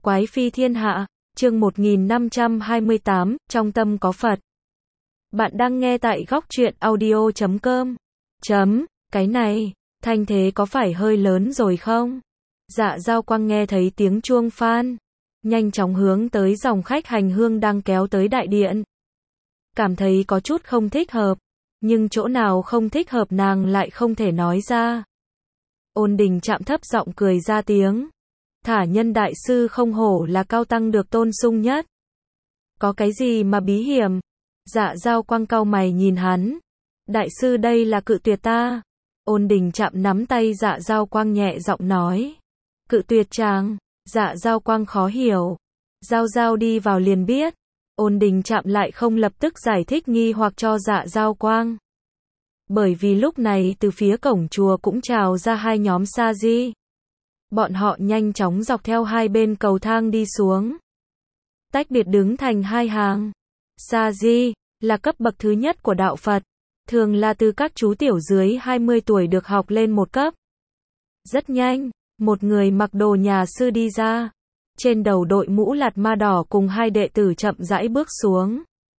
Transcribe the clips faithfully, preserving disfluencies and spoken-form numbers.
Quái phi thiên hạ, chương một nghìn năm trăm hai mươi tám, trong tâm có Phật. Bạn đang nghe tại góc truyện audio chấm com. Chấm, cái này, thanh thế có phải hơi lớn rồi không? Dạ Dao Quang nghe thấy tiếng chuông phan, nhanh chóng hướng tới dòng khách hành hương đang kéo tới đại điện. Cảm thấy có chút không thích hợp, nhưng chỗ nào không thích hợp nàng lại không thể nói ra. Ôn Đình chạm thấp giọng cười ra tiếng. Thả Nhân đại sư không hổ là cao tăng được tôn sung nhất. Có cái gì mà bí hiểm? Dạ Dao Quang cau mày nhìn hắn. Đại sư đây là cự tuyệt ta. Ôn Đình chạm nắm tay Dạ Dao Quang nhẹ giọng nói. Cự tuyệt chàng? Dạ Dao Quang khó hiểu. Giao giao đi vào liền biết. Ôn Đình chạm lại không lập tức giải thích nghi hoặc cho Dạ Dao Quang. Bởi vì lúc này từ phía cổng chùa cũng trào ra hai nhóm sa di. Bọn họ nhanh chóng dọc theo hai bên cầu thang đi xuống. Tách biệt đứng thành hai hàng. Sa di là cấp bậc thứ nhất của đạo Phật, thường là từ các chú tiểu dưới hai mươi tuổi được học lên một cấp. Rất nhanh, một người mặc đồ nhà sư đi ra, trên đầu đội mũ lạt ma đỏ cùng hai đệ tử chậm rãi bước xuống.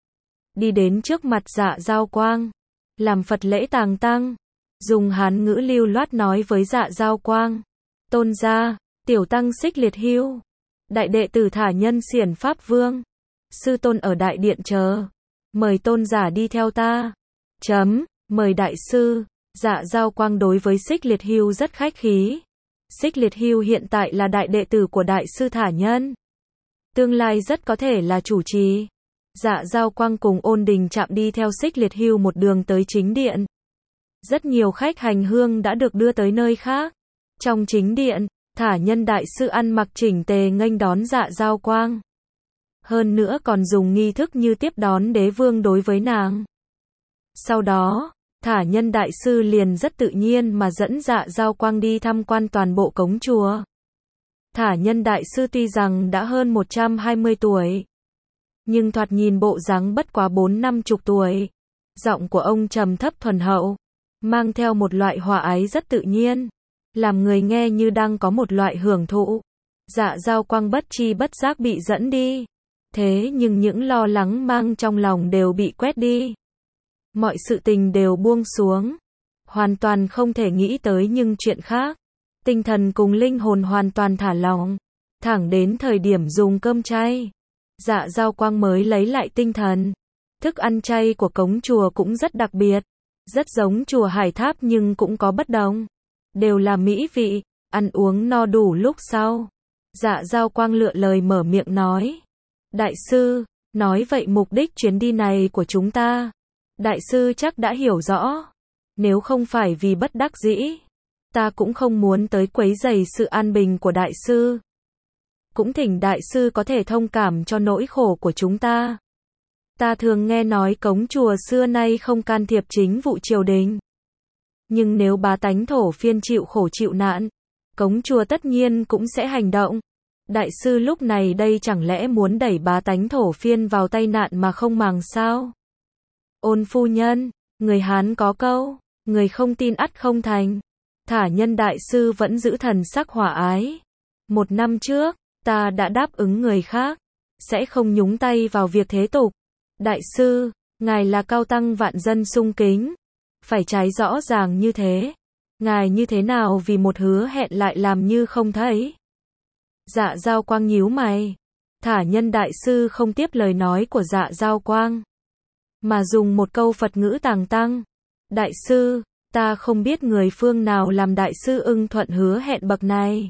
Đi đến trước mặt Dạ Dao Quang, làm Phật lễ tàng tăng, dùng Hán ngữ lưu loát nói với Dạ Dao Quang. Tôn gia, tiểu tăng Xích Liệt Hưu, đại đệ tử Thả Nhân Xiển Pháp Vương, sư tôn ở đại điện chờ, mời tôn giả đi theo ta. Chấm, mời đại sư. Dạ Dao Quang đối với Xích Liệt Hưu rất khách khí. Xích Liệt Hưu hiện tại là đại đệ tử của đại sư Thả Nhân, tương lai rất có thể là chủ trì. Dạ Dao Quang cùng Ôn Đình chạm đi theo Xích Liệt Hưu một đường tới chính điện. Rất nhiều khách hành hương đã được đưa tới nơi khác. Trong chính điện, Thả Nhân đại sư ăn mặc chỉnh tề nghênh đón Dạ Dao Quang. Hơn nữa còn dùng nghi thức như tiếp đón đế vương đối với nàng. Sau đó, Thả Nhân đại sư liền rất tự nhiên mà dẫn Dạ Dao Quang đi tham quan toàn bộ cống chùa. Thả Nhân đại sư tuy rằng đã hơn một trăm hai mươi tuổi, nhưng thoạt nhìn bộ dáng bất quá bốn năm chục tuổi. Giọng của ông trầm thấp thuần hậu, mang theo một loại hòa ái rất tự nhiên, làm người nghe như đang có một loại hưởng thụ. Dạ Dao Quang bất chi bất giác bị dẫn đi. Thế nhưng những lo lắng mang trong lòng đều bị quét đi. Mọi sự tình đều buông xuống. Hoàn toàn không thể nghĩ tới những chuyện khác. Tinh thần cùng linh hồn hoàn toàn thả lỏng. Thẳng đến thời điểm dùng cơm chay, Dạ Dao Quang mới lấy lại tinh thần. Thức ăn chay của cống chùa cũng rất đặc biệt. Rất giống chùa Hải Tháp nhưng cũng có bất đồng. Đều là mỹ vị, ăn uống no đủ lúc sau. Dạ Dao Quang lựa lời mở miệng nói. Đại sư, nói vậy mục đích chuyến đi này của chúng ta, đại sư chắc đã hiểu rõ. Nếu không phải vì bất đắc dĩ, ta cũng không muốn tới quấy rầy sự an bình của đại sư. Cũng thỉnh đại sư có thể thông cảm cho nỗi khổ của chúng ta. Ta thường nghe nói cống chùa xưa nay không can thiệp chính vụ triều đình. Nhưng nếu bá tánh thổ phiên chịu khổ chịu nạn, cống chùa tất nhiên cũng sẽ hành động. Đại sư lúc này đây chẳng lẽ muốn đẩy bá tánh thổ phiên vào tay nạn mà không màng sao? Ôn phu nhân, người Hán có câu, người không tin ắt không thành. Thả Nhân đại sư vẫn giữ thần sắc hòa ái. Một năm trước, ta đã đáp ứng người khác, sẽ không nhúng tay vào việc thế tục. Đại sư, ngài là cao tăng vạn dân sung kính, phải trái rõ ràng như thế. Ngài như thế nào vì một hứa hẹn lại làm như không thấy? Dạ Dao Quang nhíu mày. Thả Nhân đại sư không tiếp lời nói của Dạ Dao Quang, mà dùng một câu Phật ngữ tàng tăng. Đại sư, ta không biết người phương nào làm đại sư ưng thuận hứa hẹn bậc này.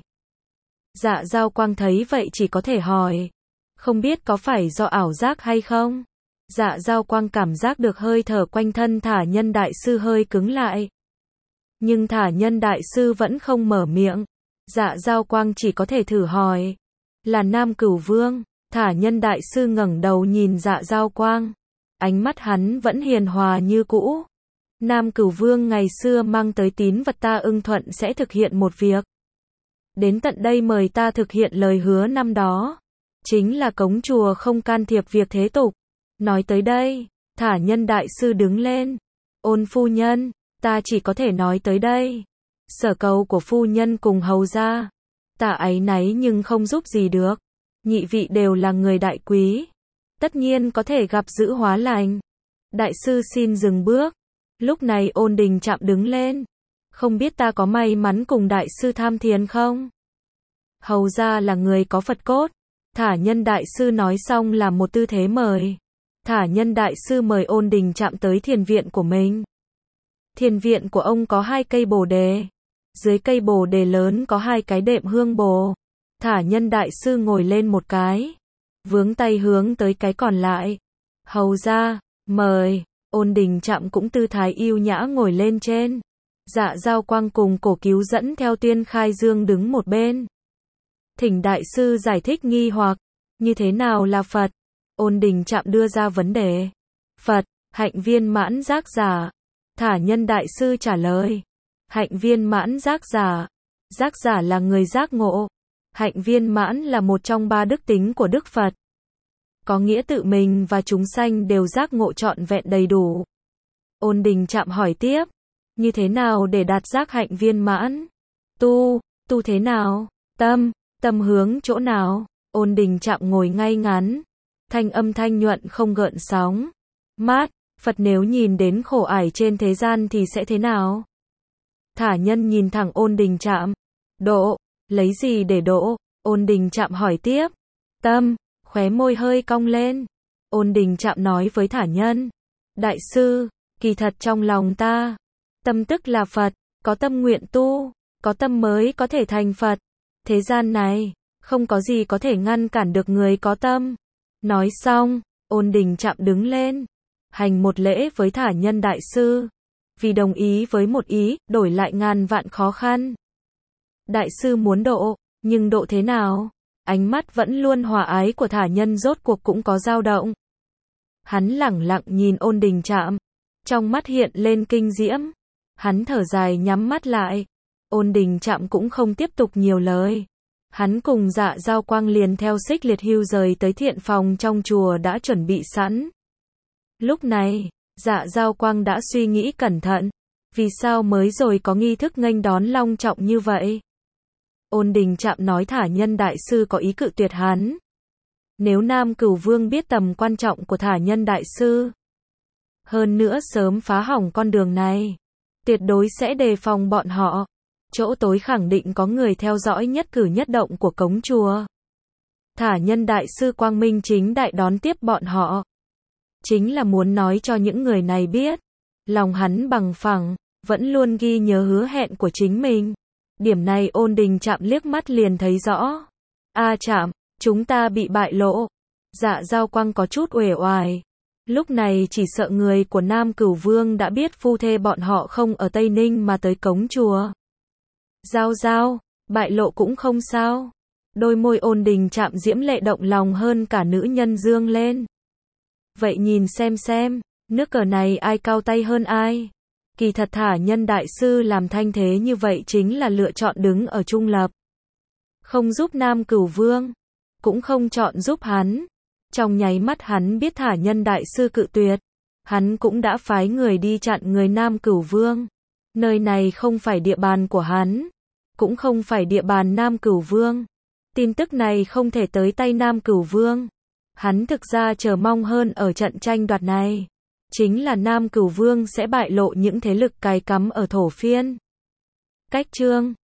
Dạ Dao Quang thấy vậy chỉ có thể hỏi. Không biết có phải do ảo giác hay không? Dạ Dao Quang cảm giác được hơi thở quanh thân Thả Nhân đại sư hơi cứng lại. Nhưng Thả Nhân đại sư vẫn không mở miệng. Dạ Dao Quang chỉ có thể thử hỏi. Là Nam Cửu Vương. Thả Nhân đại sư ngẩng đầu nhìn Dạ Dao Quang. Ánh mắt hắn vẫn hiền hòa như cũ. Nam Cửu Vương ngày xưa mang tới tín vật ta ưng thuận sẽ thực hiện một việc. Đến tận đây mời ta thực hiện lời hứa năm đó. Chính là cống chùa không can thiệp việc thế tục. Nói tới đây, Thả Nhân đại sư đứng lên. Ôn phu nhân, ta chỉ có thể nói tới đây. Sở cầu của phu nhân cùng hầu gia, ta áy náy nhưng không giúp gì được. nhị vị đều là người đại quý. Tất nhiên có thể gặp dữ hóa lành. Đại sư xin dừng bước. Lúc này Ôn Đình Trạm đứng lên. Không biết ta có may mắn cùng đại sư tham thiền không? Hầu ra là người có Phật cốt. Thả Nhân đại sư nói xong là một tư thế mời. Thả Nhân đại sư mời Ôn Đình Trạm tới thiền viện của mình. Thiền viện của ông có hai cây bồ đề. Dưới cây bồ đề lớn có hai cái đệm hương bồ. Thả Nhân đại sư ngồi lên một cái. Vướng tay hướng tới cái còn lại. Hầu ra, mời. Ôn Đình Trạm cũng tư thái yêu nhã ngồi lên trên. Dạ Giao Quang cùng Cổ Cứu dẫn theo Tuyên Khai Dương đứng một bên. Thỉnh đại sư giải thích nghi hoặc. Như thế nào là Phật? Ôn Đình Trạm đưa ra vấn đề. Phật, hạnh viên mãn giác giả. Thả Nhân đại sư trả lời. Hạnh viên mãn giác giả. Giác giả là người giác ngộ. Hạnh viên mãn là một trong ba đức tính của Đức Phật. Có nghĩa tự mình và chúng sanh đều giác ngộ trọn vẹn đầy đủ. Ôn Đình Trạm hỏi tiếp. Như thế nào để đạt giác hạnh viên mãn? Tu, tu thế nào? Tâm, tâm hướng chỗ nào? Ôn Đình Trạm ngồi ngay ngắn. Thanh âm thanh nhuận không gợn sóng. Mát, Phật nếu nhìn đến khổ ải trên thế gian thì sẽ thế nào? Thả Nhân nhìn thẳng Ôn Đình Trạm. Độ, lấy gì để độ? Ôn Đình Trạm hỏi tiếp. Tâm, khóe môi hơi cong lên. Ôn Đình Trạm nói với Thả Nhân. Đại sư, kỳ thật trong lòng ta, tâm tức là Phật, có tâm nguyện tu, có tâm mới có thể thành Phật. Thế gian này, không có gì có thể ngăn cản được người có tâm. Nói xong, Ôn Đình Trạm đứng lên, hành một lễ với Thả Nhân đại sư. Vì đồng ý với một ý, đổi lại ngàn vạn khó khăn. Đại sư muốn độ, nhưng độ thế nào? Ánh mắt vẫn luôn hòa ái của Thả Nhân rốt cuộc cũng có dao động. Hắn lẳng lặng nhìn Ôn Đình Trạm, trong mắt hiện lên kinh diễm. Hắn thở dài nhắm mắt lại. Ôn Đình Trạm cũng không tiếp tục nhiều lời. Hắn cùng Dạ Giao Quang liền theo Xích Liệt Hưu rời tới thiện phòng trong chùa đã chuẩn bị sẵn. Lúc này, Dạ Giao Quang đã suy nghĩ cẩn thận. Vì sao mới rồi có nghi thức nghênh đón long trọng như vậy? Ôn Đình Trạm nói Thả Nhân đại sư có ý cự tuyệt hắn. Nếu Nam Cửu Vương biết tầm quan trọng của Thả Nhân đại sư, hơn nữa sớm phá hỏng con đường này, tuyệt đối sẽ đề phòng bọn họ. Chỗ tối khẳng định có người theo dõi nhất cử nhất động của cống chùa. Thả Nhân đại sư quang minh chính đại đón tiếp bọn họ, chính là muốn nói cho những người này biết, lòng hắn bằng phẳng, vẫn luôn ghi nhớ hứa hẹn của chính mình. Điểm này Ôn Đình Trạm liếc mắt liền thấy rõ. A Trạm, chúng ta bị bại lộ. Dạ Giao Quang có chút uể oải. Lúc này chỉ sợ người của Nam Cửu Vương đã biết phu thê bọn họ không ở Tây Ninh mà tới cống chùa. Giao Giao, bại lộ cũng không sao. Đôi môi Ôn Đình Trạm diễm lệ động lòng hơn cả nữ nhân dương lên. Vậy nhìn xem xem, nước cờ này ai cao tay hơn ai? Kỳ thật Thả Nhân đại sư làm thanh thế như vậy chính là lựa chọn đứng ở trung lập. Không giúp Nam Cửu Vương, cũng không chọn giúp hắn. Trong nháy mắt hắn biết Thả Nhân đại sư cự tuyệt, hắn cũng đã phái người đi chặn người Nam Cửu Vương. Nơi này không phải địa bàn của hắn, cũng không phải địa bàn Nam Cửu Vương. Tin tức này không thể tới tay Nam Cửu Vương. Hắn thực ra chờ mong hơn ở trận tranh đoạt này, chính là Nam Cửu Vương sẽ bại lộ những thế lực cài cắm ở Thổ Phiên. Cách chương